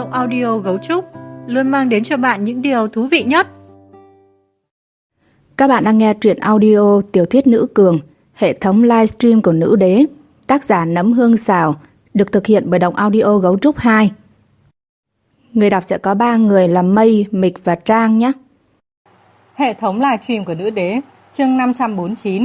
Giọng audio Gấu Trúc luôn mang đến cho bạn những điều thú vị nhất. Các bạn đang nghe truyện audio Tiểu thuyết nữ cường, hệ thống livestream của Nữ Đế, tác giả Nấm Hương Xào, được thực hiện bởi Đọc Audio Gấu Trúc 2. Người đọc sẽ có 3 người là Mây, Mịch và Trang nhé. Hệ thống livestream của Nữ Đế, chương 549.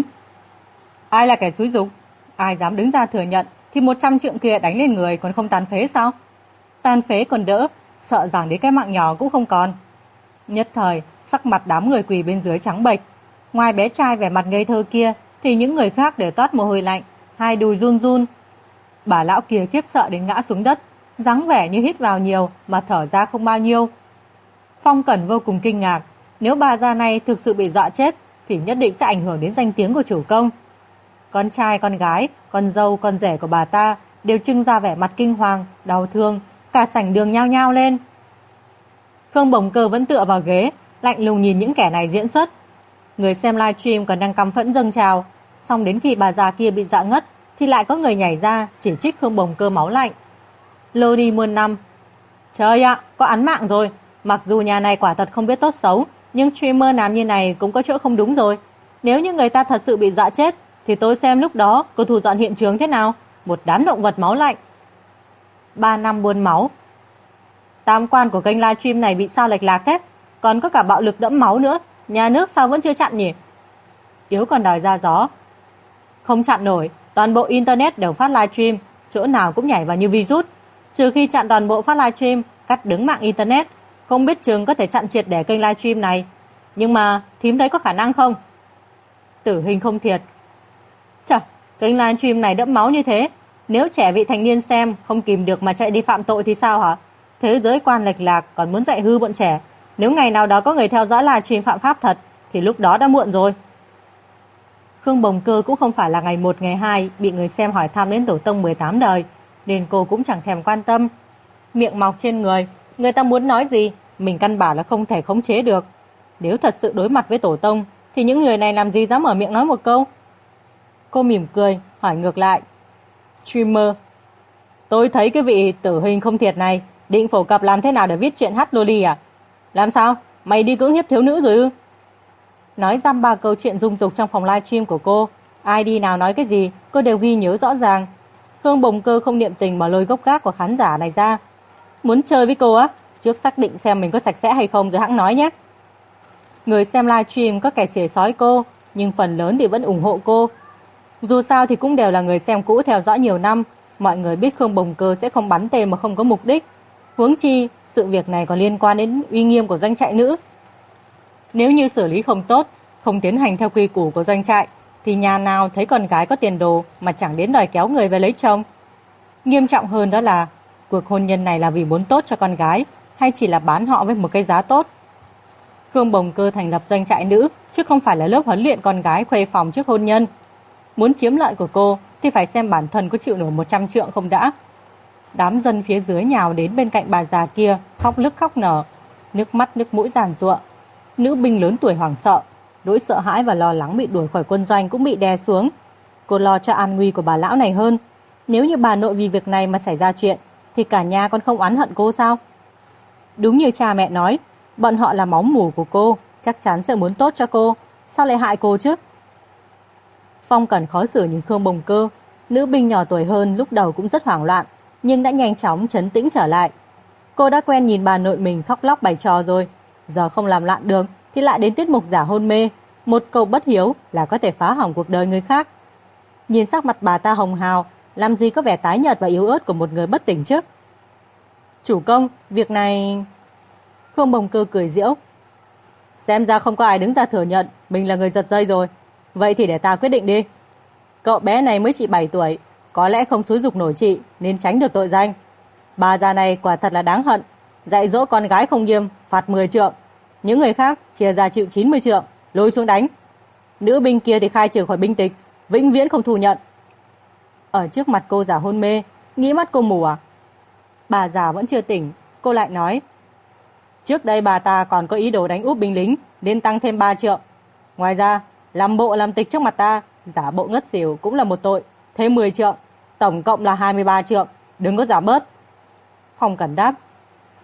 Ai là kẻ xúi giục? Ai dám đứng ra thừa nhận thì 100 trượng kia đánh lên người còn không tàn phế sao? Tàn phế còn đỡ, sợ rằng đến cái mạng nhỏ cũng không còn. Nhất thời, sắc mặt đám người quỳ bên dưới trắng bệch. Ngoài bé trai vẻ mặt ngây thơ kia thì những người khác đều toát mồ hôi lạnh, hai đùi run run. Bà lão kia khiếp sợ đến ngã xuống đất, dáng vẻ như hít vào nhiều mà thở ra không bao nhiêu. Phong Cẩn vô cùng kinh ngạc, nếu bà già này thực sự bị dọa chết thì nhất định sẽ ảnh hưởng đến danh tiếng của chủ công. Con trai, con gái, con dâu, con rể của bà ta đều trưng ra vẻ mặt kinh hoàng, đau thương, cả sảnh đường nhao nhao lên. Khương Bồng Cơ vẫn tựa vào ghế, lạnh lùng nhìn những kẻ này diễn xuất. Người xem livestream còn đang căm phẫn dâng trào, xong đến khi bà già kia bị dọa ngất thì lại có người nhảy ra chỉ trích Khương Bồng Cơ máu lạnh. Lô đi muôn năm. Trời ạ, có án mạng rồi. Mặc dù nhà này quả thật không biết tốt xấu, nhưng streamer làm như này cũng có chỗ không đúng rồi. Nếu như người ta thật sự bị dọa chết thì tôi xem lúc đó cô thu dọn hiện trường thế nào. Một đám động vật máu lạnh. 3 năm buôn máu. Tam quan của kênh livestream này bị sao lệch lạc thế? Còn có cả bạo lực đẫm máu nữa. Nhà nước sao vẫn chưa chặn nhỉ? Yếu còn đòi ra gió. Không chặn nổi, toàn bộ internet đều phát livestream, chỗ nào cũng nhảy vào như virus. Trừ khi chặn toàn bộ phát livestream, cắt đứng mạng internet, không biết chừng có thể chặn triệt để kênh livestream này. Nhưng mà thím thấy có khả năng không? Tử hình không thiệt. Trời, kênh livestream này đẫm máu như thế, nếu trẻ vị thành niên xem không kìm được mà chạy đi phạm tội thì sao hả? Thế giới quan lệch lạc còn muốn dạy hư bọn trẻ. Nếu ngày nào đó có người theo dõi livestream phạm pháp thật thì lúc đó đã muộn rồi. Khương Bồng Cơ cũng không phải là ngày 1 ngày 2 bị người xem hỏi thăm đến tổ tông 18 đời, nên cô cũng chẳng thèm quan tâm. Miệng mọc trên người ta muốn nói gì mình căn bản là không thể khống chế được. Nếu thật sự đối mặt với tổ tông thì những người này làm gì dám mở miệng nói một câu. Cô mỉm cười hỏi ngược lại. Streamer, tôi thấy cái vị tử hình không thiệt này định phổ cập làm thế nào để viết chuyện hát loli à? Làm sao? Mày đi cưỡng hiếp thiếu nữ rồi ư? Nói dăm ba câu chuyện dung tục trong phòng livestream của cô, ai đi nào nói cái gì cô đều ghi nhớ rõ ràng. Khương Bồng Cơ không niệm tình mà lôi gốc gác của khán giả này ra. Muốn chơi với cô á? Trước xác định xem mình có sạch sẽ hay không rồi hẵng nói nhé. Người xem livestream có kẻ xỉa xói cô, nhưng phần lớn thì vẫn ủng hộ cô. Dù sao thì cũng đều là người xem cũ theo dõi nhiều năm, mọi người biết Khương Bồng Cơ sẽ không bắn tên mà không có mục đích. Huống chi, sự việc này còn liên quan đến uy nghiêm của doanh trại nữ. Nếu như xử lý không tốt, không tiến hành theo quy củ của doanh trại, thì nhà nào thấy con gái có tiền đồ mà chẳng đến đòi kéo người về lấy chồng. Nghiêm trọng hơn đó là, cuộc hôn nhân này là vì muốn tốt cho con gái, hay chỉ là bán họ với một cái giá tốt. Khương Bồng Cơ thành lập doanh trại nữ, chứ không phải là lớp huấn luyện con gái khuê phòng trước hôn nhân. Muốn chiếm lợi của cô thì phải xem bản thân có chịu nổi 100 trượng không đã. Đám dân phía dưới nhào đến bên cạnh bà già kia, khóc lức khóc nở, nước mắt nước mũi giàn giụa. Nữ binh lớn tuổi hoảng sợ, nỗi sợ hãi và lo lắng bị đuổi khỏi quân doanh cũng bị đè xuống. Cô lo cho an nguy của bà lão này hơn. Nếu như bà nội vì việc này mà xảy ra chuyện thì cả nhà còn không oán hận cô sao? Đúng như cha mẹ nói, bọn họ là máu mủ của cô, chắc chắn sẽ muốn tốt cho cô, sao lại hại cô chứ? Phong Cẩn khó xử nhìn Khương Bồng Cơ. Nữ binh nhỏ tuổi hơn lúc đầu cũng rất hoảng loạn, nhưng đã nhanh chóng trấn tĩnh trở lại. Cô đã quen nhìn bà nội mình khóc lóc bày trò rồi, giờ không làm loạn được thì lại đến tiết mục giả hôn mê, một câu bất hiếu là có thể phá hỏng cuộc đời người khác. Nhìn sắc mặt bà ta hồng hào, làm gì có vẻ tái nhợt và yếu ớt của một người bất tỉnh chứ? Chủ công, việc này... Khương Bồng Cơ cười giễu. Xem ra không có ai đứng ra thừa nhận mình là người giật dây rồi. Vậy thì để ta quyết định đi. Cậu bé này mới chỉ 7 tuổi, có lẽ không xúi giục nổi chị nên tránh được tội danh. Bà già này quả thật là đáng hận, dạy dỗ con gái không nghiêm, phạt 10 trượng. Những người khác chia ra chịu 90 trượng, lôi xuống đánh. Nữ binh kia thì khai trừ khỏi binh tịch, vĩnh viễn không thu nhận. Ở trước mặt cô giả hôn mê, nghĩ mắt cô mù à? Bà già vẫn chưa tỉnh, cô lại nói. Trước đây bà ta còn có ý đồ đánh úp binh lính, nên tăng thêm 3 trượng. Ngoài ra, làm bộ làm tịch trước mặt ta, giả bộ ngất xỉu cũng là một tội, thêm 10 trượng, tổng cộng là 23 trượng, đừng có giả bớt. Phong Cẩn đáp.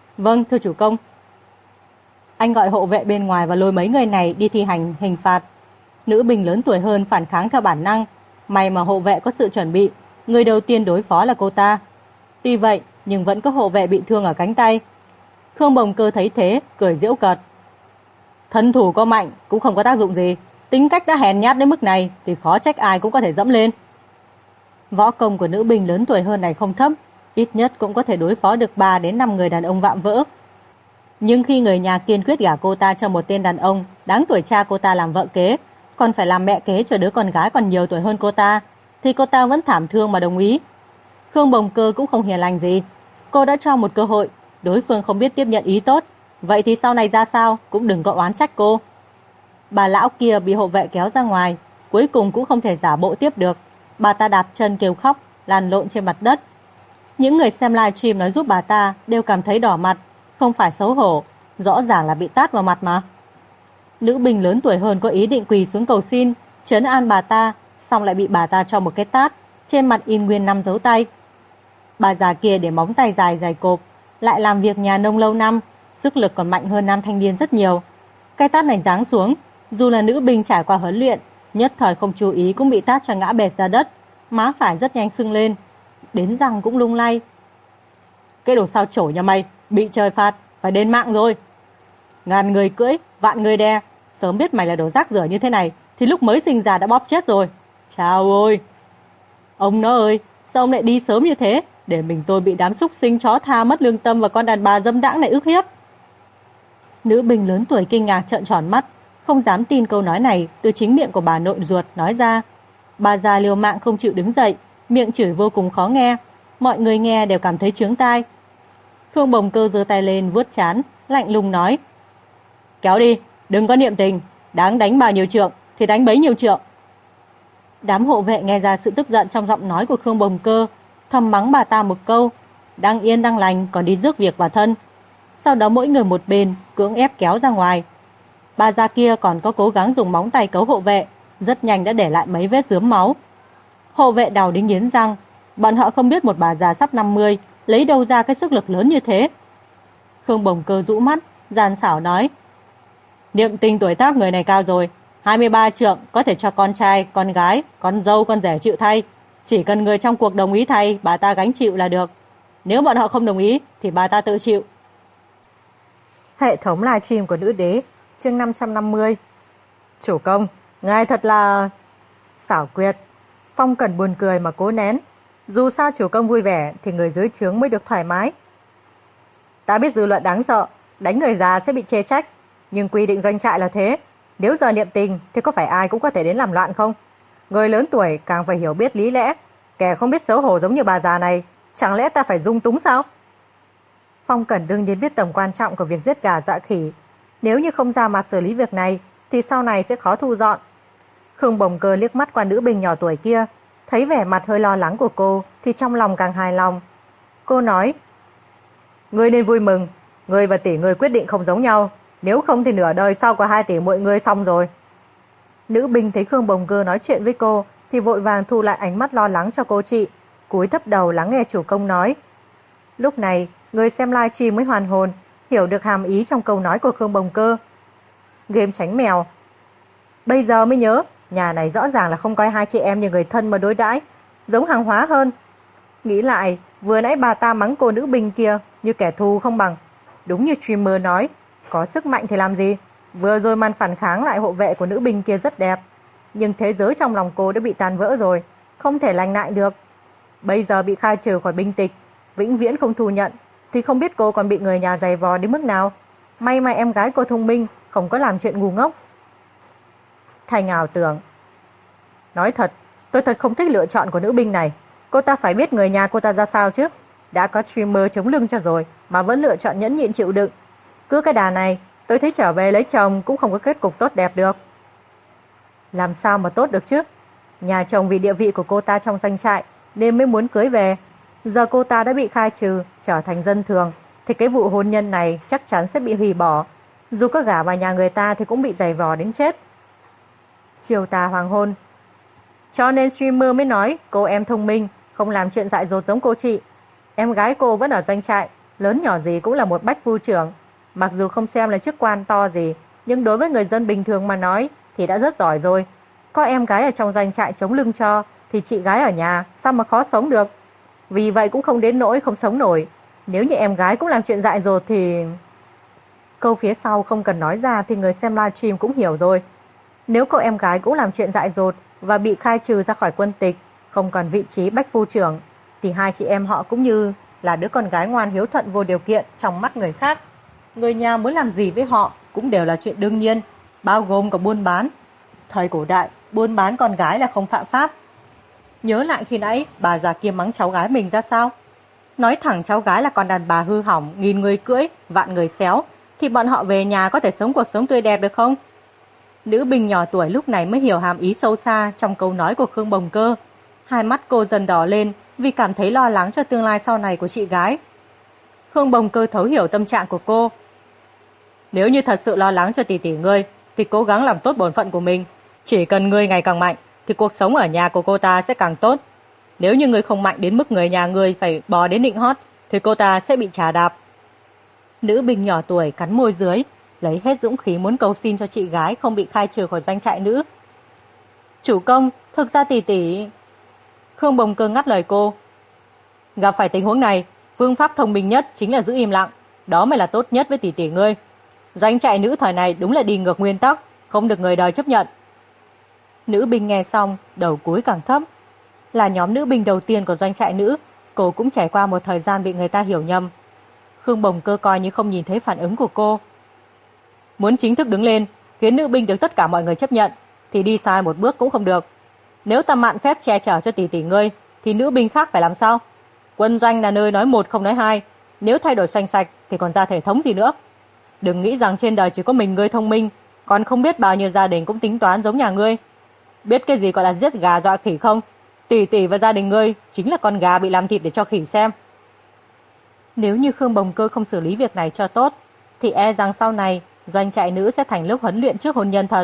Vâng, thưa chủ công. Anh gọi hộ vệ bên ngoài và lôi mấy người này đi thi hành hình phạt. Nữ binh lớn tuổi hơn phản kháng theo bản năng. May mà hộ vệ có sự chuẩn bị. Người đầu tiên đối phó là cô ta. Tuy vậy, nhưng vẫn có hộ vệ bị thương ở cánh tay. Khương Bồng Cơ thấy thế, cười giễu cợt. Thân thủ có mạnh cũng không có tác dụng gì. Tính cách đã hèn nhát đến mức này thì khó trách ai cũng có thể dẫm lên. Võ công của nữ binh lớn tuổi hơn này không thấp, ít nhất cũng có thể đối phó được 3 đến 5 người đàn ông vạm vỡ. Nhưng khi người nhà kiên quyết gả cô ta cho một tên đàn ông đáng tuổi cha cô ta làm vợ kế, còn phải làm mẹ kế cho đứa con gái còn nhiều tuổi hơn cô ta, thì cô ta vẫn thảm thương mà đồng ý. Khương Bồng Cơ cũng không hiền lành gì. Cô đã cho một cơ hội, đối phương không biết tiếp nhận ý tốt, vậy thì sau này ra sao cũng đừng có oán trách cô. Bà lão kia bị hộ vệ kéo ra ngoài, cuối cùng cũng không thể giả bộ tiếp được. Bà ta đạp chân kêu khóc, lăn lộn trên mặt đất. Những người xem livestream nói giúp bà ta đều cảm thấy đỏ mặt, không phải xấu hổ, rõ ràng là bị tát vào mặt mà. Nữ binh lớn tuổi hơn có ý định quỳ xuống cầu xin, trấn an bà ta, xong lại bị bà ta cho một cái tát, trên mặt in nguyên 5 dấu tay. Bà già kia để móng tay dài dày cộp, lại làm việc nhà nông lâu năm, sức lực còn mạnh hơn nam thanh niên rất nhiều. Cái tát này giáng xuống, dù là nữ binh trải qua huấn luyện, nhất thời không chú ý cũng bị tát cho ngã bệt ra đất, má phải rất nhanh sưng lên, đến răng cũng lung lay. Cái đồ sao chổi nhà mày, bị trời phạt, phải đền mạng rồi. Ngàn người cưỡi, vạn người đè, sớm biết mày là đồ rác rưởi như thế này thì lúc mới sinh ra đã bóp chết rồi. Chao ôi. Ông nó ơi, sao ông lại đi sớm như thế, để mình tôi bị đám súc sinh chó tha mất lương tâm và con đàn bà dâm đãng này ức hiếp. Nữ binh lớn tuổi kinh ngạc trợn tròn mắt, không dám tin câu nói này từ chính miệng của bà nội ruột nói ra. Bà già liều mạng không chịu đứng dậy, miệng chửi vô cùng khó nghe, mọi người nghe đều cảm thấy chướng tai. Khương Bồng Cơ giơ tay lên vuốt trán, lạnh lùng nói: "Kéo đi, đừng có niệm tình, đáng đánh bao nhiêu trượng thì đánh bấy nhiêu trượng." Đám hộ vệ nghe ra sự tức giận trong giọng nói của Khương Bồng Cơ, thầm mắng bà ta một câu, đang yên đang lành còn đi rước việc vào thân. Sau đó mỗi người một bên cưỡng ép kéo ra ngoài. Bà già kia còn có cố gắng dùng móng tay cấu hộ vệ, rất nhanh đã để lại mấy vết rướm máu. Hộ vệ đau đến nghiến răng, bọn họ không biết một bà già sắp 50 lấy đâu ra cái sức lực lớn như thế. Khương Bồng Cơ rũ mắt, gian xảo nói: "Niệm tình tuổi tác người này cao rồi, 23 trượng có thể cho con trai, con gái, con dâu, con rể chịu thay. Chỉ cần người trong cuộc đồng ý thay, bà ta gánh chịu là được. Nếu bọn họ không đồng ý thì bà ta tự chịu." Hệ thống livestream của nữ đế, chương 550. Chủ công, ngài thật là xảo quyệt. Phong Cẩn buồn cười mà cố nén. Dù sao chủ công vui vẻ thì người dưới trướng mới được thoải mái. Ta biết dư luận đáng sợ, đánh người già sẽ bị chê trách, nhưng quy định doanh trại là thế. Nếu giờ niệm tình thì có phải ai cũng có thể đến làm loạn không? Người lớn tuổi càng phải hiểu biết lý lẽ. Kẻ không biết xấu hổ giống như bà già này, chẳng lẽ ta phải dung túng sao? Phong Cẩn đương nhiên biết tầm quan trọng của việc giết gà dọa khỉ. Nếu như không ra mặt xử lý việc này thì sau này sẽ khó thu dọn. Khương Bồng Cơ liếc mắt qua nữ binh nhỏ tuổi kia, thấy vẻ mặt hơi lo lắng của cô thì trong lòng càng hài lòng. Cô nói: "Ngươi nên vui mừng, ngươi và tỷ ngươi quyết định không giống nhau, nếu không thì nửa đời sau của 2 tỷ muội ngươi xong rồi." Nữ binh thấy Khương Bồng Cơ nói chuyện với cô thì vội vàng thu lại ánh mắt lo lắng cho cô chị, cúi thấp đầu lắng nghe chủ công nói. Lúc này, người xem livestream mới hoàn hồn, hiểu được hàm ý trong câu nói của Khương Bồng Cơ. Game tránh mèo. Bây giờ mới nhớ, nhà này rõ ràng là không coi hai chị em như người thân mà đối đãi, giống hàng hóa hơn. Nghĩ lại, vừa nãy bà ta mắng cô nữ binh kia như kẻ thù không bằng. Đúng như streamer nói, có sức mạnh thì làm gì? Vừa rồi màn phản kháng lại hộ vệ của nữ binh kia rất đẹp, nhưng thế giới trong lòng cô đã bị tan vỡ rồi, không thể lành lại được. Bây giờ bị khai trừ khỏi binh tịch, vĩnh viễn không thu nhận, thì không biết cô còn bị người nhà giày vò đến mức nào. May mà em gái cô thông minh, không có làm chuyện ngu ngốc. Thành ảo tưởng. Nói thật, tôi thật không thích lựa chọn của nữ binh này. Cô ta phải biết người nhà cô ta ra sao chứ. Đã có streamer chống lưng cho rồi mà vẫn lựa chọn nhẫn nhịn chịu đựng. Cứ cái đà này, tôi thấy trở về lấy chồng cũng không có kết cục tốt đẹp được. Làm sao mà tốt được chứ? Nhà chồng vì địa vị của cô ta trong doanh trại nên mới muốn cưới về. Giờ cô ta đã bị khai trừ, trở thành dân thường, thì cái vụ hôn nhân này chắc chắn sẽ bị hủy bỏ. Dù có gả vào nhà người ta thì cũng bị giày vò đến chết. Chiều tà hoàng hôn. Cho nên streamer mới nói cô em thông minh, không làm chuyện dại dột giống cô chị. Em gái cô vẫn ở doanh trại, lớn nhỏ gì cũng là một bách phu trưởng. Mặc dù không xem là chức quan to gì, nhưng đối với người dân bình thường mà nói thì đã rất giỏi rồi. Có em gái ở trong doanh trại chống lưng cho, thì chị gái ở nhà sao mà khó sống được. Vì vậy cũng không đến nỗi không sống nổi. Nếu như em gái cũng làm chuyện dại dột thì... Câu phía sau không cần nói ra thì người xem livestream cũng hiểu rồi. Nếu cô em gái cũng làm chuyện dại dột và bị khai trừ ra khỏi quân tịch, không còn vị trí bách phu trưởng, thì hai chị em họ cũng như là đứa con gái ngoan hiếu thuận vô điều kiện trong mắt người khác. Người nhà muốn làm gì với họ cũng đều là chuyện đương nhiên, bao gồm cả buôn bán. Thời cổ đại, buôn bán con gái là không phạm pháp. Nhớ lại khi nãy bà già kia mắng cháu gái mình ra sao. Nói thẳng cháu gái là con đàn bà hư hỏng, nghìn người cưỡi, vạn người xéo, thì bọn họ về nhà có thể sống cuộc sống tươi đẹp được không? Nữ binh nhỏ tuổi lúc này mới hiểu hàm ý sâu xa trong câu nói của Khương Bồng Cơ. Hai mắt cô dần đỏ lên vì cảm thấy lo lắng cho tương lai sau này của chị gái. Khương Bồng Cơ thấu hiểu tâm trạng của cô. Nếu như thật sự lo lắng cho tỷ tỷ ngươi thì cố gắng làm tốt bổn phận của mình. Chỉ cần ngươi ngày càng mạnh thì cuộc sống ở nhà của cô ta sẽ càng tốt. Nếu như ngươi không mạnh đến mức người nhà ngươi phải bò đến nịnh hót thì cô ta sẽ bị trà đạp. Nữ binh nhỏ tuổi cắn môi dưới, lấy hết dũng khí muốn cầu xin cho chị gái không bị khai trừ khỏi doanh trại nữ. Chủ công, thực ra tỷ tỷ... Khương Bồng Cơ ngắt lời cô. Gặp phải tình huống này, phương pháp thông minh nhất chính là giữ im lặng. Đó mới là tốt nhất với tỷ tỷ ngươi. Doanh trại nữ thời này đúng là đi ngược nguyên tắc, không được người đời chấp nhận. Nữ binh nghe xong, đầu cúi càng thấp. Là nhóm nữ binh đầu tiên của doanh trại nữ, cô cũng trải qua một thời gian bị người ta hiểu nhầm. Khương Bồng Cơ coi như không nhìn thấy phản ứng của cô. Muốn chính thức đứng lên, khiến nữ binh được tất cả mọi người chấp nhận, thì đi sai một bước cũng không được. Nếu ta mạn phép che chở cho tỷ tỷ ngươi, thì nữ binh khác phải làm sao? Quân doanh là nơi nói một không nói hai, nếu thay đổi xanh sạch thì còn ra thể thống gì nữa. Đừng nghĩ rằng trên đời chỉ có mình ngươi thông minh, còn không biết bao nhiêu gia đình cũng tính toán giống nhà ngươi. Biết cái gì gọi là giết gà dọa khỉ không? Tỷ tỷ và gia đình ngươi chính là con gà bị làm thịt để cho khỉ xem. Nếu như Khương Bồng Cơ không xử lý việc này cho tốt, thì e rằng sau này doanh trại nữ sẽ thành lớp huấn luyện trước hôn nhân thật.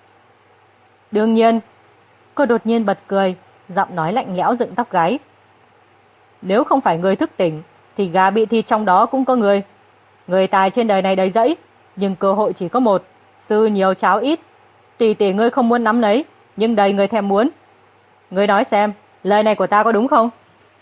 Đương nhiên, cô đột nhiên bật cười, giọng nói lạnh lẽo dựng tóc gáy. Nếu không phải người thức tỉnh, thì gà bị thịt trong đó cũng có người. Người tài trên đời này đầy rẫy, nhưng cơ hội chỉ có một, sư nhiều cháo ít. Tỷ tỷ ngươi không muốn nắm lấy, nhưng đầy người thèm muốn. Ngươi nói xem, lời này của ta có đúng không?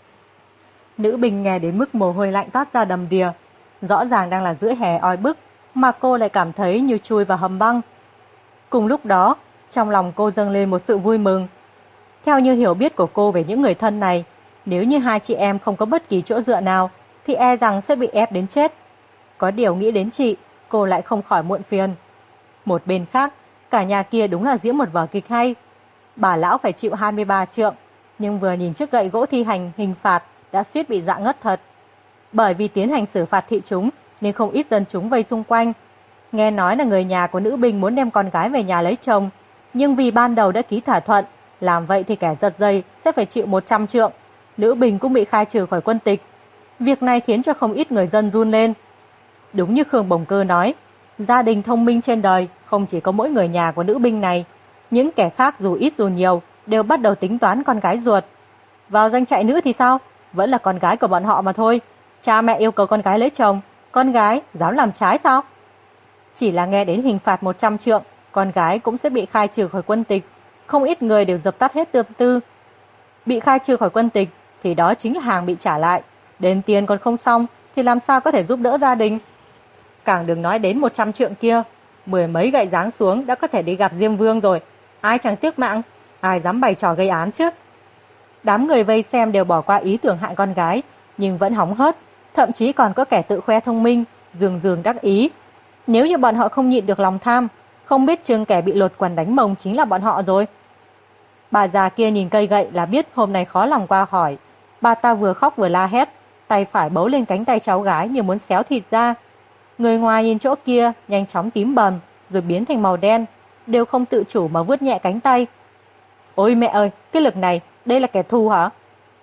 Nữ binh nghe đến mức mồ hôi lạnh toát ra đầm đìa. Rõ ràng đang là giữa hè oi bức, mà cô lại cảm thấy như chui vào hầm băng. Cùng lúc đó, trong lòng cô dâng lên một sự vui mừng. Theo như hiểu biết của cô về những người thân này, nếu như hai chị em không có bất kỳ chỗ dựa nào, thì e rằng sẽ bị ép đến chết. Có điều nghĩ đến chị, cô lại không khỏi muộn phiền. Một bên khác, cả nhà kia đúng là diễn một vở kịch hay. Bà lão phải chịu 23 trượng, nhưng vừa nhìn chiếc gậy gỗ thi hành hình phạt đã suýt bị dọa ngất thật. Bởi vì tiến hành xử phạt thị chúng nên không ít dân chúng vây xung quanh. Nghe nói là người nhà của nữ binh muốn đem con gái về nhà lấy chồng, nhưng vì ban đầu đã ký thỏa thuận, làm vậy thì kẻ giật dây sẽ phải chịu 100 trượng. Nữ binh cũng bị khai trừ khỏi quân tịch. Việc này khiến cho không ít người dân run lên. Đúng như Khương Bồng Cơ nói, gia đình thông minh trên đời không chỉ có mỗi người nhà của nữ binh này. Những kẻ khác dù ít dù nhiều đều bắt đầu tính toán con gái ruột. Vào doanh trại nữ thì sao? Vẫn là con gái của bọn họ mà thôi. Cha mẹ yêu cầu con gái lấy chồng, con gái dám làm trái sao? Chỉ là nghe đến hình phạt 100 trượng, con gái cũng sẽ bị khai trừ khỏi quân tịch. Không ít người đều dập tắt hết tâm tư. Bị khai trừ khỏi quân tịch thì đó chính là hàng bị trả lại. Đền tiền còn không xong thì làm sao có thể giúp đỡ gia đình? Càng đừng nói đến 100 trượng kia, 10 mấy gậy giáng xuống đã có thể đi gặp Diêm Vương rồi. Ai chẳng tiếc mạng, ai dám bày trò gây án chứ? Đám người vây xem đều bỏ qua ý tưởng hại con gái, nhưng vẫn hóng hớt, thậm chí còn có kẻ tự khoe thông minh, dường đắc ý. Nếu như bọn họ không nhịn được lòng tham, không biết chừng kẻ bị lột quần đánh mông chính là bọn họ rồi. Bà già kia nhìn cây gậy là biết hôm nay khó lòng qua khỏi. Bà ta vừa khóc vừa la hét, tay phải bấu lên cánh tay cháu gái như muốn xéo thịt ra. Người ngoài nhìn chỗ kia nhanh chóng tím bầm rồi biến thành màu đen, đều không tự chủ mà vuốt nhẹ cánh tay. Ôi mẹ ơi, cái lực này, đây là kẻ thù hả?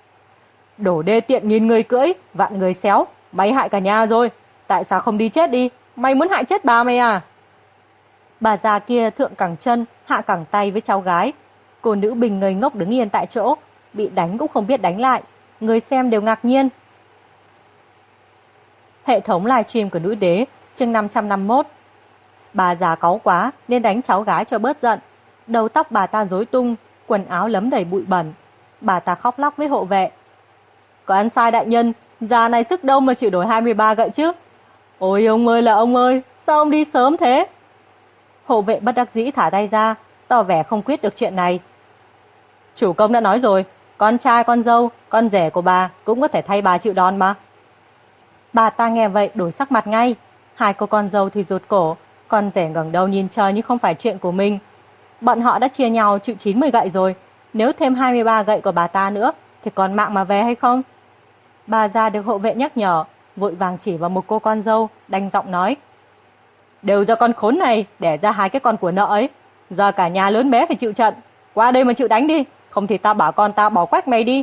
Đổ đê tiện nghìn người cưỡi, vạn người xéo, mày hại cả nhà rồi. Tại sao không đi chết đi? Mày muốn hại chết bà mày à? Bà già kia thượng cẳng chân, hạ cẳng tay với cháu gái. Cô nữ bình ngây ngốc đứng yên tại chỗ, bị đánh cũng không biết đánh lại. Người xem đều ngạc nhiên. Hệ thống livestream của nữ đế, chương 551. Bà già cáu quá nên đánh cháu gái cho bớt giận. Đầu tóc bà ta rối tung, quần áo lấm đầy bụi bẩn. Bà ta khóc lóc với hộ vệ. Có ăn sai đại nhân, già này sức đâu mà chịu đổi 23 gậy chứ. Ôi ông ơi là ông ơi, sao ông đi sớm thế? Hộ vệ bất đắc dĩ thả tay ra, tỏ vẻ không quyết được chuyện này. Chủ công đã nói rồi, con trai con dâu, con rể của bà cũng có thể thay bà chịu đòn mà. Bà ta nghe vậy đổi sắc mặt ngay. Hai cô con dâu thì rụt cổ, con rể ngẩng đầu nhìn trời như không phải chuyện của mình. Bọn họ đã chia nhau chịu 90 gậy rồi, nếu thêm 23 gậy của bà ta nữa thì còn mạng mà về hay không? Bà già được hộ vệ nhắc nhở, vội vàng chỉ vào một cô con dâu, đanh giọng nói. Đều do con khốn này đẻ ra hai cái con của nợ ấy. Giờ cả nhà lớn bé phải chịu trận. Qua đây mà chịu đánh đi, không thì tao bảo con tao bỏ quách mày đi.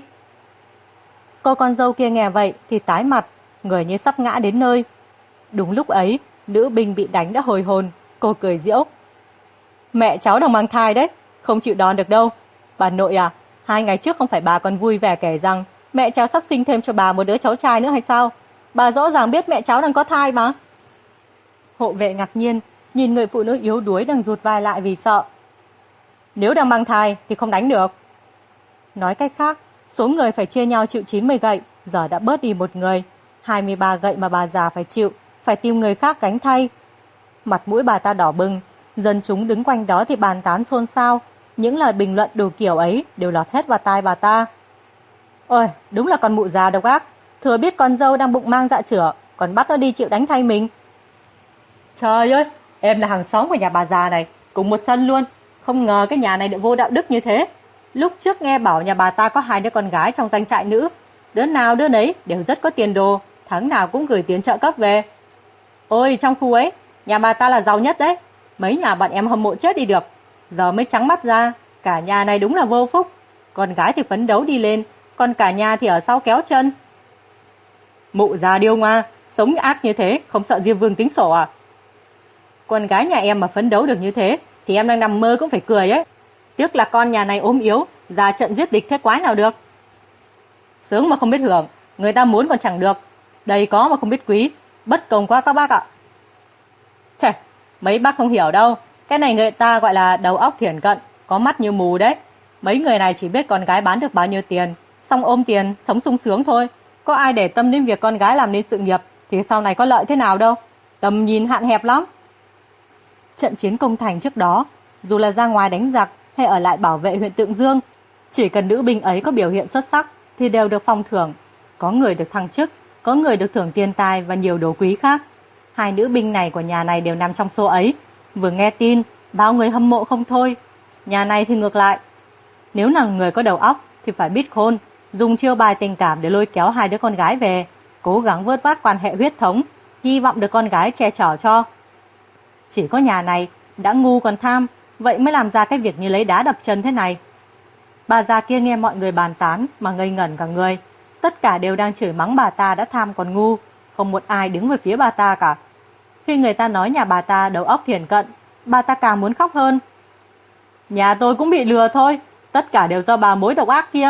Cô con dâu kia nghe vậy thì tái mặt, người như sắp ngã đến nơi. Đúng lúc ấy, nữ binh bị đánh đã hồi hồn, cô cười giễu. Mẹ cháu đang mang thai đấy, không chịu đòn được đâu. Bà nội à, 2 ngày trước không phải bà còn vui vẻ kể rằng mẹ cháu sắp sinh thêm cho bà một đứa cháu trai nữa hay sao? Bà rõ ràng biết mẹ cháu đang có thai mà. Hộ vệ ngạc nhiên, nhìn người phụ nữ yếu đuối đang rụt vai lại vì sợ. Nếu đang mang thai thì không đánh được. Nói cách khác, số người phải chia nhau chịu 90 gậy, giờ đã bớt đi một người. 23 gậy mà bà già phải chịu, phải tìm người khác gánh thay. Mặt mũi bà ta đỏ bừng, dân chúng đứng quanh đó thì bàn tán xôn xao. Những lời bình luận đồ kiểu ấy đều lọt hết vào tai bà ta. Ôi, đúng là con mụ già độc ác, thừa biết con dâu đang bụng mang dạ chửa, còn bắt nó đi chịu đánh thay mình. Trời ơi, em là hàng xóm của nhà bà già này, cùng một sân luôn. Không ngờ cái nhà này lại vô đạo đức như thế. Lúc trước nghe bảo nhà bà ta có 2 đứa con gái trong danh trại nữ. Đứa nào đứa nấy đều rất có tiền đồ, tháng nào cũng gửi tiền trợ cấp về. Ôi, trong khu ấy, nhà bà ta là giàu nhất đấy. Mấy nhà bạn em hâm mộ chết đi được. Giờ mới trắng mắt ra, cả nhà này đúng là vô phúc. Con gái thì phấn đấu đi lên, còn cả nhà thì ở sau kéo chân. Mụ già điêu ngoa, sống ác như thế, không sợ Diêm Vương tính sổ à? Con gái nhà em mà phấn đấu được như thế thì em đang nằm mơ cũng phải cười ấy. Tiếc là con nhà này ốm yếu, ra trận giết địch thế quái nào được. Sướng mà không biết hưởng, người ta muốn còn chẳng được. Đây có mà không biết quý, bất công quá các bác ạ. Chà, mấy bác không hiểu đâu. Cái này người ta gọi là đầu óc thiển cận, có mắt như mù đấy. Mấy người này chỉ biết con gái bán được bao nhiêu tiền, xong ôm tiền, sống sung sướng thôi. Có ai để tâm đến việc con gái làm nên sự nghiệp thì sau này có lợi thế nào đâu. Tầm nhìn hạn hẹp lắm. Trận chiến công thành trước đó, dù là ra ngoài đánh giặc hay ở lại bảo vệ huyện Tượng Dương, chỉ cần nữ binh ấy có biểu hiện xuất sắc thì đều được phong thưởng. Có người được thăng chức, có người được thưởng tiền tài và nhiều đồ quý khác. 2 nữ binh này của nhà này đều nằm trong số ấy. Vừa nghe tin, bao người hâm mộ không thôi. Nhà này thì ngược lại. Nếu là người có đầu óc thì phải biết khôn, dùng chiêu bài tình cảm để lôi kéo 2 đứa con gái về, cố gắng vớt vát quan hệ huyết thống, hy vọng được con gái che chở cho. Chỉ có nhà này đã ngu còn tham, vậy mới làm ra cái việc như lấy đá đập chân thế này. Bà già kia nghe mọi người bàn tán mà ngây ngẩn cả người. Tất cả đều đang chửi mắng bà ta đã tham còn ngu, không một ai đứng về phía bà ta cả. Khi người ta nói nhà bà ta đầu óc thiển cận, bà ta càng muốn khóc hơn. Nhà tôi cũng bị lừa thôi, tất cả đều do bà mối độc ác kia.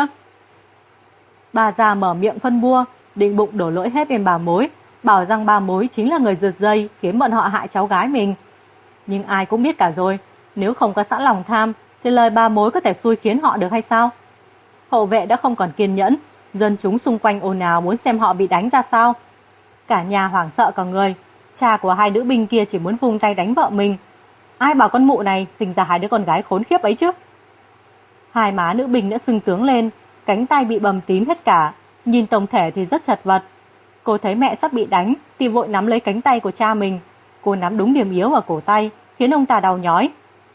Bà già mở miệng phân bua, định bụng đổ lỗi hết lên bà mối, bảo rằng bà mối chính là người giật dây khiến bọn họ hại cháu gái mình. Nhưng ai cũng biết cả rồi, nếu không có sẵn lòng tham thì lời bà mối có thể xui khiến họ được hay sao? Hậu vệ đã không còn kiên nhẫn, dân chúng xung quanh ồn ào muốn xem họ bị đánh ra sao. Cả nhà hoảng sợ cả người, cha của 2 nữ binh kia chỉ muốn vung tay đánh vợ mình. Ai bảo con mụ này sinh ra 2 đứa con gái khốn khiếp ấy chứ? 2 má nữ binh đã sưng tướng lên, cánh tay bị bầm tím hết cả, nhìn tổng thể thì rất chật vật. Cô thấy mẹ sắp bị đánh thì vội nắm lấy cánh tay của cha mình. Cô nắm đúng điểm yếu ở cổ tay, khiến ông ta đau nhói.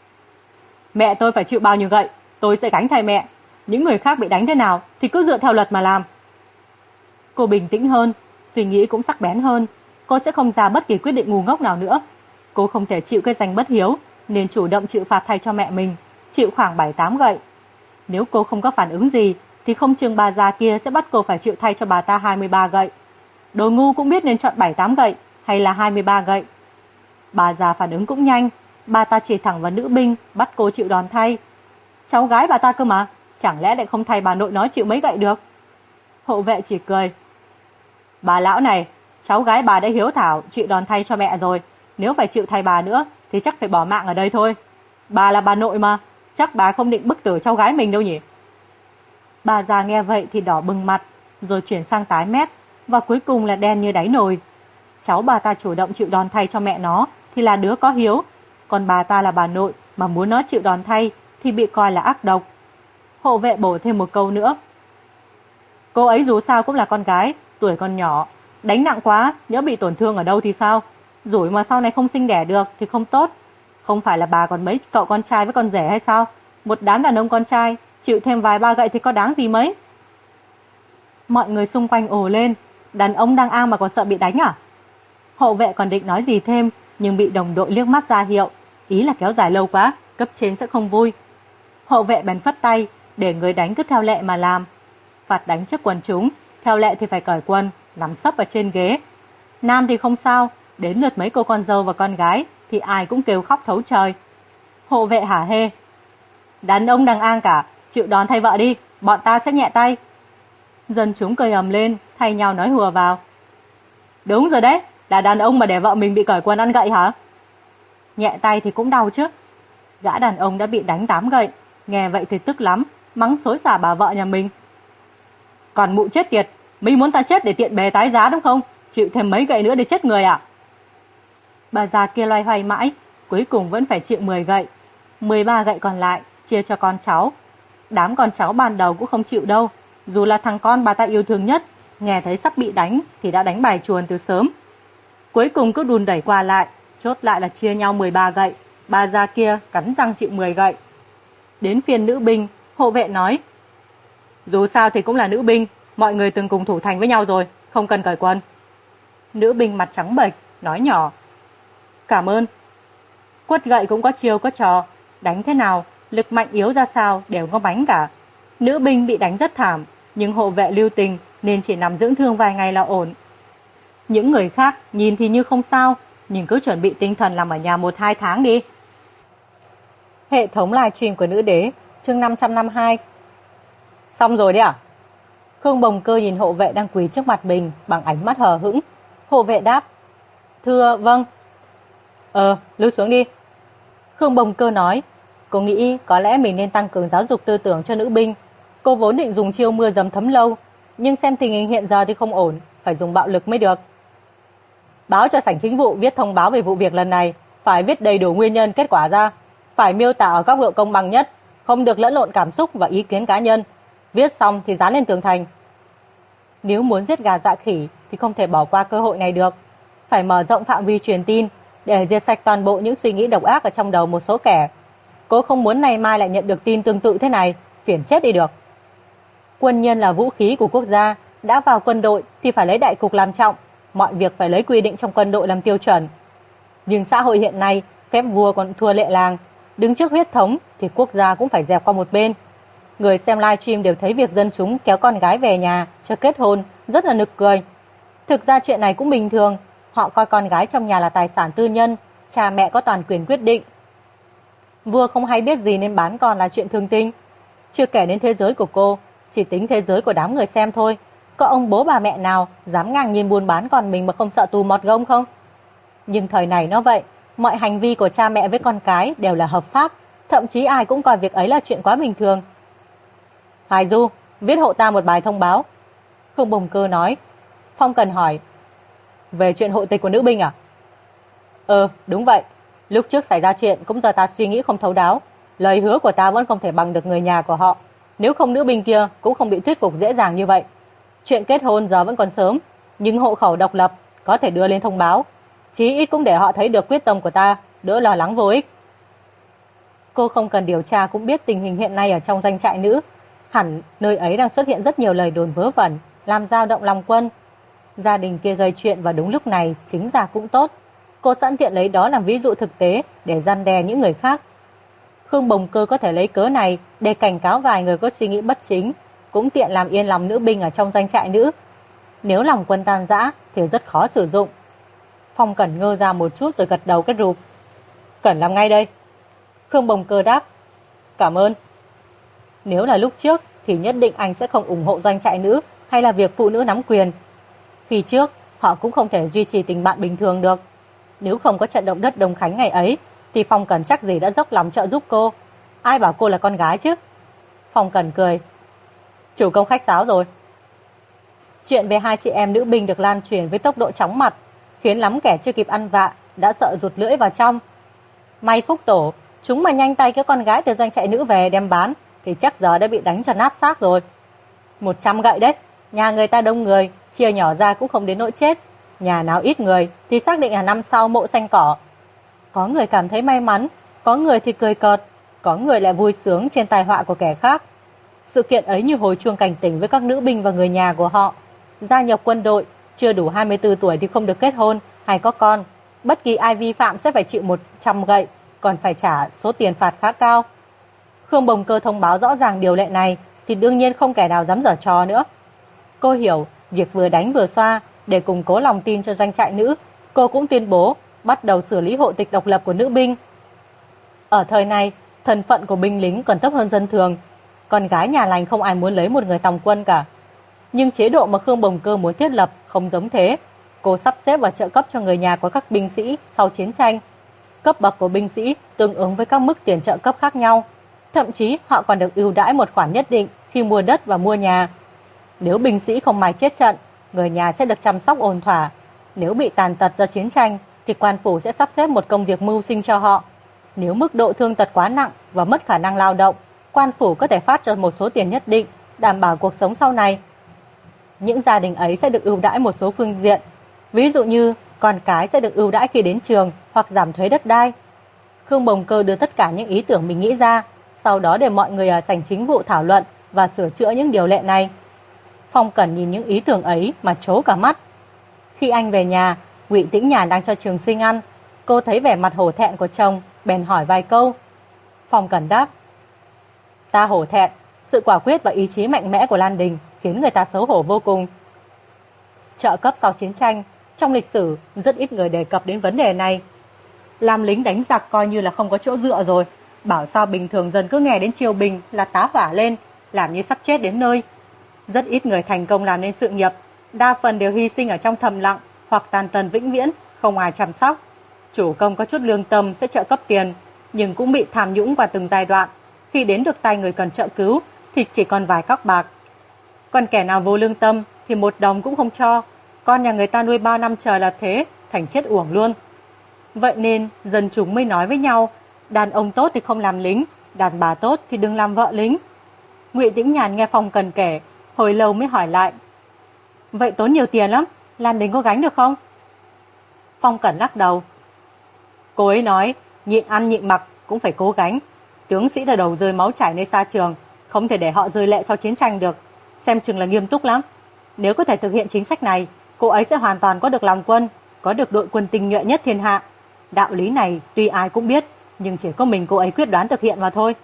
Mẹ tôi phải chịu bao nhiêu gậy, tôi sẽ gánh thay mẹ. Những người khác bị đánh thế nào thì cứ dựa theo luật mà làm. Cô bình tĩnh hơn, suy nghĩ cũng sắc bén hơn. Cô sẽ không ra bất kỳ quyết định ngu ngốc nào nữa. Cô không thể chịu cái danh bất hiếu, nên chủ động chịu phạt thay cho mẹ mình, chịu khoảng 7-8 gậy. Nếu cô không có phản ứng gì thì không chừng bà già kia sẽ bắt cô phải chịu thay cho bà ta 23 gậy. Đồ ngu cũng biết nên chọn 7-8 gậy hay là 23 gậy. Bà già phản ứng cũng nhanh, bà ta chỉ thẳng vào nữ binh, bắt cô chịu đòn thay. Cháu gái bà ta cơ mà, chẳng lẽ lại không thay bà nội nói chịu mấy gậy được? Hộ vệ chỉ cười. Bà lão này, Cháu gái bà đã hiếu thảo chịu đòn thay cho mẹ rồi, nếu phải chịu thay bà nữa thì chắc phải bỏ mạng ở đây thôi. Bà là bà nội mà, chắc bà không định bức tử cháu gái mình đâu nhỉ? Bà già nghe vậy thì đỏ bừng mặt, rồi chuyển sang tái mét, và cuối cùng là đen như đáy nồi. Cháu bà ta chủ động chịu đòn thay cho mẹ nó thì là đứa có hiếu, còn bà ta là bà nội mà muốn nó chịu đòn thay thì bị coi là ác độc. Hộ vệ bổ thêm một câu nữa. Cô ấy dù sao cũng là con gái, tuổi còn nhỏ, đánh nặng quá, nhỡ bị tổn thương ở đâu thì sao? Rủi mà sau này không sinh đẻ được thì không tốt. Không phải là bà còn mấy cậu con trai với con rể hay sao? Một đám đàn ông con trai, chịu thêm vài ba gậy thì có đáng gì mấy? Mọi người xung quanh ồ lên, đàn ông đang am mà còn sợ bị đánh à? Hộ vệ còn định nói gì thêm, nhưng bị đồng đội liếc mắt ra hiệu, ý là kéo dài lâu quá, cấp trên sẽ không vui. Hộ vệ bèn phất tay, để người đánh cứ theo lệ mà làm. Phạt đánh trước quần chúng, theo lệ thì phải cởi quần, nằm sấp ở trên ghế. Nam thì không sao, đến lượt mấy cô con dâu và con gái thì ai cũng kêu khóc thấu trời. Hộ vệ hả hê. Đàn ông đàn an cả, chịu đòn thay vợ đi, bọn ta sẽ nhẹ tay. Dân chúng cười ầm lên, thay nhau nói hùa vào. Đúng rồi đấy, là đàn ông mà để vợ mình bị cởi quần ăn gậy hả? Nhẹ tay thì cũng đau chứ. Gã đàn ông đã bị đánh 8 gậy, nghe vậy thì tức lắm, mắng xối xả bà vợ nhà mình. Còn mụ chết tiệt, mình muốn ta chết để tiện bề tái giá đúng không? Chịu thêm mấy gậy nữa để chết người à? Bà già kia loay hoay mãi, cuối cùng vẫn phải chịu 10 gậy. 13 gậy còn lại chia cho con cháu. Đám con cháu ban đầu cũng không chịu đâu, dù là thằng con bà ta yêu thương nhất, nghe thấy sắp bị đánh thì đã đánh bài chuồn từ sớm. Cuối cùng cứ đùn đẩy qua lại, chốt lại là chia nhau 13 gậy. Bà già kia cắn răng chịu 10 gậy. Đến phiên nữ binh, hộ vệ nói. Dù sao thì cũng là nữ binh, mọi người từng cùng thủ thành với nhau rồi, không cần cởi quần. Nữ binh mặt trắng bệch, nói nhỏ. Cảm ơn. Quất gậy cũng có chiêu có trò, đánh thế nào, lực mạnh yếu ra sao đều có bánh cả. Nữ binh bị đánh rất thảm, nhưng hộ vệ lưu tình nên chỉ nằm dưỡng thương vài ngày là ổn. Những người khác nhìn thì như không sao, nhưng cứ chuẩn bị tinh thần làm ở nhà 1-2 tháng đi. Hệ thống livestream của nữ đế, chương 552. Xong rồi đấy à? Khương Bồng Cơ nhìn hộ vệ đang quỳ trước mặt mình bằng ánh mắt hờ hững. Hộ vệ đáp. Thưa vâng. Lưu xuống đi. Khương Bồng Cơ nói. Cô nghĩ có lẽ mình nên tăng cường giáo dục tư tưởng cho nữ binh. Cô vốn định dùng chiêu mưa dầm thấm lâu, nhưng xem tình hình hiện giờ thì không ổn, phải dùng bạo lực mới được. Báo cho sảnh chính vụ viết thông báo về vụ việc lần này, phải viết đầy đủ nguyên nhân kết quả ra, phải miêu tả ở góc độ công bằng nhất, không được lẫn lộn cảm xúc và ý kiến cá nhân. Viết xong thì dán lên tường thành. Nếu muốn giết gà dọa khỉ thì không thể bỏ qua cơ hội này được, phải mở rộng phạm vi truyền tin để diệt sạch toàn bộ những suy nghĩ độc ác ở trong đầu một số kẻ. Cô không muốn nay mai lại nhận được tin tương tự thế này, phiền chết đi được. Quân nhân là vũ khí của quốc gia, đã vào quân đội thì phải lấy đại cục làm trọng, mọi việc phải lấy quy định trong quân đội làm tiêu chuẩn. Nhưng xã hội hiện nay, phép vua còn thua lệ làng, đứng trước huyết thống thì quốc gia cũng phải dẹp qua một bên. Người xem livestream đều thấy việc dân chúng kéo con gái về nhà cho kết hôn rất là nực cười. Thực ra chuyện này cũng bình thường, họ coi con gái trong nhà là tài sản tư nhân, cha mẹ có toàn quyền quyết định. Vua không hay biết gì nên bán con là chuyện thường tình. Chưa kể đến thế giới của cô, chỉ tính thế giới của đám người xem thôi. Có ông bố bà mẹ nào dám ngang nhiên buôn bán con mình mà không sợ tù mọt gông không? Nhưng thời này nó vậy, mọi hành vi của cha mẹ với con cái đều là hợp pháp, thậm chí ai cũng coi việc ấy là chuyện quá bình thường. Hải Du, viết hộ ta một bài thông báo. Khương Bồng Cơ nói. Phong Cần hỏi. Về chuyện hộ tịch của nữ binh à? Đúng vậy. Lúc trước xảy ra chuyện cũng do ta suy nghĩ không thấu đáo. Lời hứa của ta vẫn không thể bằng được người nhà của họ. Nếu không nữ binh kia cũng không bị thuyết phục dễ dàng như vậy. Chuyện kết hôn giờ vẫn còn sớm, nhưng hộ khẩu độc lập có thể đưa lên thông báo. Chí ít cũng để họ thấy được quyết tâm của ta, đỡ lo lắng vô ích. Cô không cần điều tra cũng biết tình hình hiện nay ở trong doanh trại nữ. Hẳn nơi ấy đang xuất hiện rất nhiều lời đồn vớ vẩn, làm dao động lòng quân. Gia đình kia gây chuyện vào đúng lúc này chính ra cũng tốt. Cô sẵn tiện lấy đó làm ví dụ thực tế để răn đe những người khác. Khương Bồng Cơ có thể lấy cớ này để cảnh cáo vài người có suy nghĩ bất chính, cũng tiện làm yên lòng nữ binh ở trong doanh trại nữ. Nếu lòng quân tan rã thì rất khó sử dụng. Phong Cẩn ngơ ra một chút rồi gật đầu cái rụp. Cẩn làm ngay đây. Khương Bồng Cơ đáp. Cảm ơn. Nếu là lúc trước thì nhất định anh sẽ không ủng hộ doanh trại nữ hay là việc phụ nữ nắm quyền. Khi trước họ cũng không thể duy trì tình bạn bình thường được. Nếu không có trận động đất Đông Khánh ngày ấy, thì Phong Cẩn chắc gì đã dốc lòng trợ giúp cô. Ai bảo cô là con gái chứ? Phong Cẩn cười. Chủ công khách sáo rồi. Chuyện về hai chị em nữ binh được lan truyền với tốc độ chóng mặt, khiến lắm kẻ chưa kịp ăn vạ đã sợ rụt lưỡi vào trong. May phúc tổ, chúng mà nhanh tay cái con gái từ doanh trại nữ về đem bán thì chắc giờ đã bị đánh cho nát xác rồi. 100 gậy đấy, nhà người ta đông người, chia nhỏ ra cũng không đến nỗi chết. Nhà nào ít người thì xác định là năm sau mộ xanh cỏ. Có người cảm thấy may mắn, có người thì cười cợt, có người lại vui sướng trên tai họa của kẻ khác. Sự kiện ấy như hồi chuông cảnh tỉnh với các nữ binh và người nhà của họ. Gia nhập quân đội, chưa đủ 24 tuổi thì không được kết hôn hay có con. Bất kỳ ai vi phạm sẽ phải chịu 100 gậy, còn phải trả số tiền phạt khá cao. Khương Bồng Cơ thông báo rõ ràng điều lệ này thì đương nhiên không kẻ nào dám giở trò nữa. Cô hiểu việc vừa đánh vừa xoa để củng cố lòng tin cho doanh trại nữ. Cô cũng tuyên bố bắt đầu xử lý hộ tịch độc lập của nữ binh. Ở thời này, thân phận của binh lính còn thấp hơn dân thường. Con gái nhà lành không ai muốn lấy một người tòng quân cả. Nhưng chế độ mà Khương Bồng Cơ muốn thiết lập không giống thế. Cô sắp xếp và trợ cấp cho người nhà của các binh sĩ sau chiến tranh. Cấp bậc của binh sĩ tương ứng với các mức tiền trợ cấp khác nhau. Thậm chí họ còn được ưu đãi một khoản nhất định khi mua đất và mua nhà. Nếu binh sĩ không may chết trận, người nhà sẽ được chăm sóc ổn thỏa. Nếu bị tàn tật do chiến tranh, thì quan phủ sẽ sắp xếp một công việc mưu sinh cho họ. Nếu mức độ thương tật quá nặng và mất khả năng lao động, quan phủ có thể phát cho một số tiền nhất định, đảm bảo cuộc sống sau này. Những gia đình ấy sẽ được ưu đãi một số phương diện. Ví dụ như con cái sẽ được ưu đãi khi đến trường hoặc giảm thuế đất đai. Khương Bồng Cơ đưa tất cả những ý tưởng mình nghĩ ra, sau đó để mọi người ở sảnh chính vụ thảo luận và sửa chữa những điều lệ này. Phong Cẩn nhìn những ý tưởng ấy mà trố cả mắt. Khi anh về nhà, Ngụy Tĩnh Nhàn đang cho Trường Sinh ăn. Cô thấy vẻ mặt hổ thẹn của chồng, bèn hỏi vài câu. Phong Cẩn đáp: Ta hổ thẹn, sự quả quyết và ý chí mạnh mẽ của Lan Đình khiến người ta xấu hổ vô cùng. Trợ cấp sau chiến tranh, trong lịch sử rất ít người đề cập đến vấn đề này. Làm lính đánh giặc coi như là không có chỗ dựa rồi, bảo sao bình thường dân cứ nghe đến triều bình là tá hỏa lên, làm như sắp chết đến nơi. Rất ít người thành công làm nên sự nghiệp, đa phần đều hy sinh ở trong thầm lặng hoặc tàn tần vĩnh viễn, không ai chăm sóc. Chủ công có chút lương tâm sẽ trợ cấp tiền, nhưng cũng bị tham nhũng qua từng giai đoạn. Khi đến được tay người cần trợ cứu thì chỉ còn vài cóc bạc. Còn kẻ nào vô lương tâm thì một đồng cũng không cho. Con nhà người ta nuôi bao năm trời là thế, thành chết uổng luôn. Vậy nên dân chúng mới nói với nhau, đàn ông tốt thì không làm lính, đàn bà tốt thì đừng làm vợ lính. Ngụy Tĩnh Nhàn nghe Phong Cần kể, hồi lâu mới hỏi lại: Vậy tốn nhiều tiền lắm, Lan Đình có gánh được không? Phong Cẩn lắc đầu. Cô ấy nói, nhịn ăn nhịn mặc cũng phải cố gắng. Tướng sĩ là đầu rơi máu chảy nơi xa trường, không thể để họ rơi lệ sau chiến tranh được. Xem chừng là nghiêm túc lắm. Nếu có thể thực hiện chính sách này, cô ấy sẽ hoàn toàn có được lòng quân, có được đội quân tinh nhuệ nhất thiên hạ. Đạo lý này tuy ai cũng biết, nhưng chỉ có mình cô ấy quyết đoán thực hiện mà thôi.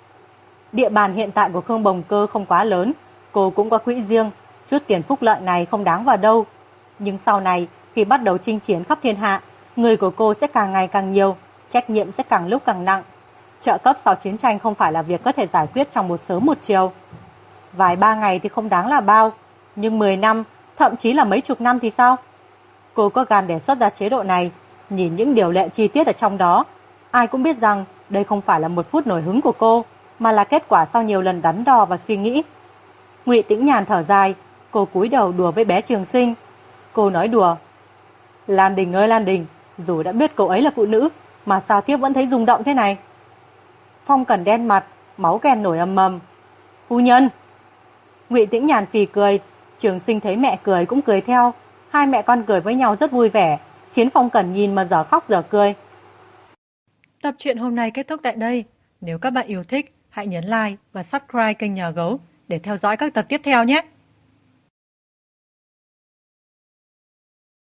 Địa bàn hiện tại của Khương Bồng Cơ không quá lớn, cô cũng có quỹ riêng, chút tiền phúc lợi này không đáng vào đâu. Nhưng sau này, khi bắt đầu chinh chiến khắp thiên hạ, người của cô sẽ càng ngày càng nhiều, trách nhiệm sẽ càng lúc càng nặng. Trợ cấp sau chiến tranh không phải là việc có thể giải quyết trong một sớm một chiều. Vài ba ngày thì không đáng là bao, nhưng 10 năm, thậm chí là mấy chục năm thì sao? Cô có gan đề xuất ra chế độ này, nhìn những điều lệ chi tiết ở trong đó, ai cũng biết rằng đây không phải là một phút nổi hứng của cô, mà là kết quả sau nhiều lần đắn đo và suy nghĩ. Ngụy Tĩnh Nhàn thở dài, cô cúi đầu đùa với bé Trường Sinh. Cô nói đùa: Lan Đình ơi Lan Đình, dù đã biết cô ấy là phụ nữ, mà sao tiếp vẫn thấy rung động thế này? Phong Cẩn đen mặt, máu ghen nổi ầm ầm. Phu nhân! Ngụy Tĩnh Nhàn phì cười, Trường Sinh thấy mẹ cười cũng cười theo. Hai mẹ con cười với nhau rất vui vẻ, khiến Phong Cẩn nhìn mà dở khóc dở cười. Tập truyện hôm nay kết thúc tại đây. Nếu các bạn yêu thích, hãy nhấn like và subscribe kênh Nhà Gấu để theo dõi các tập tiếp theo nhé.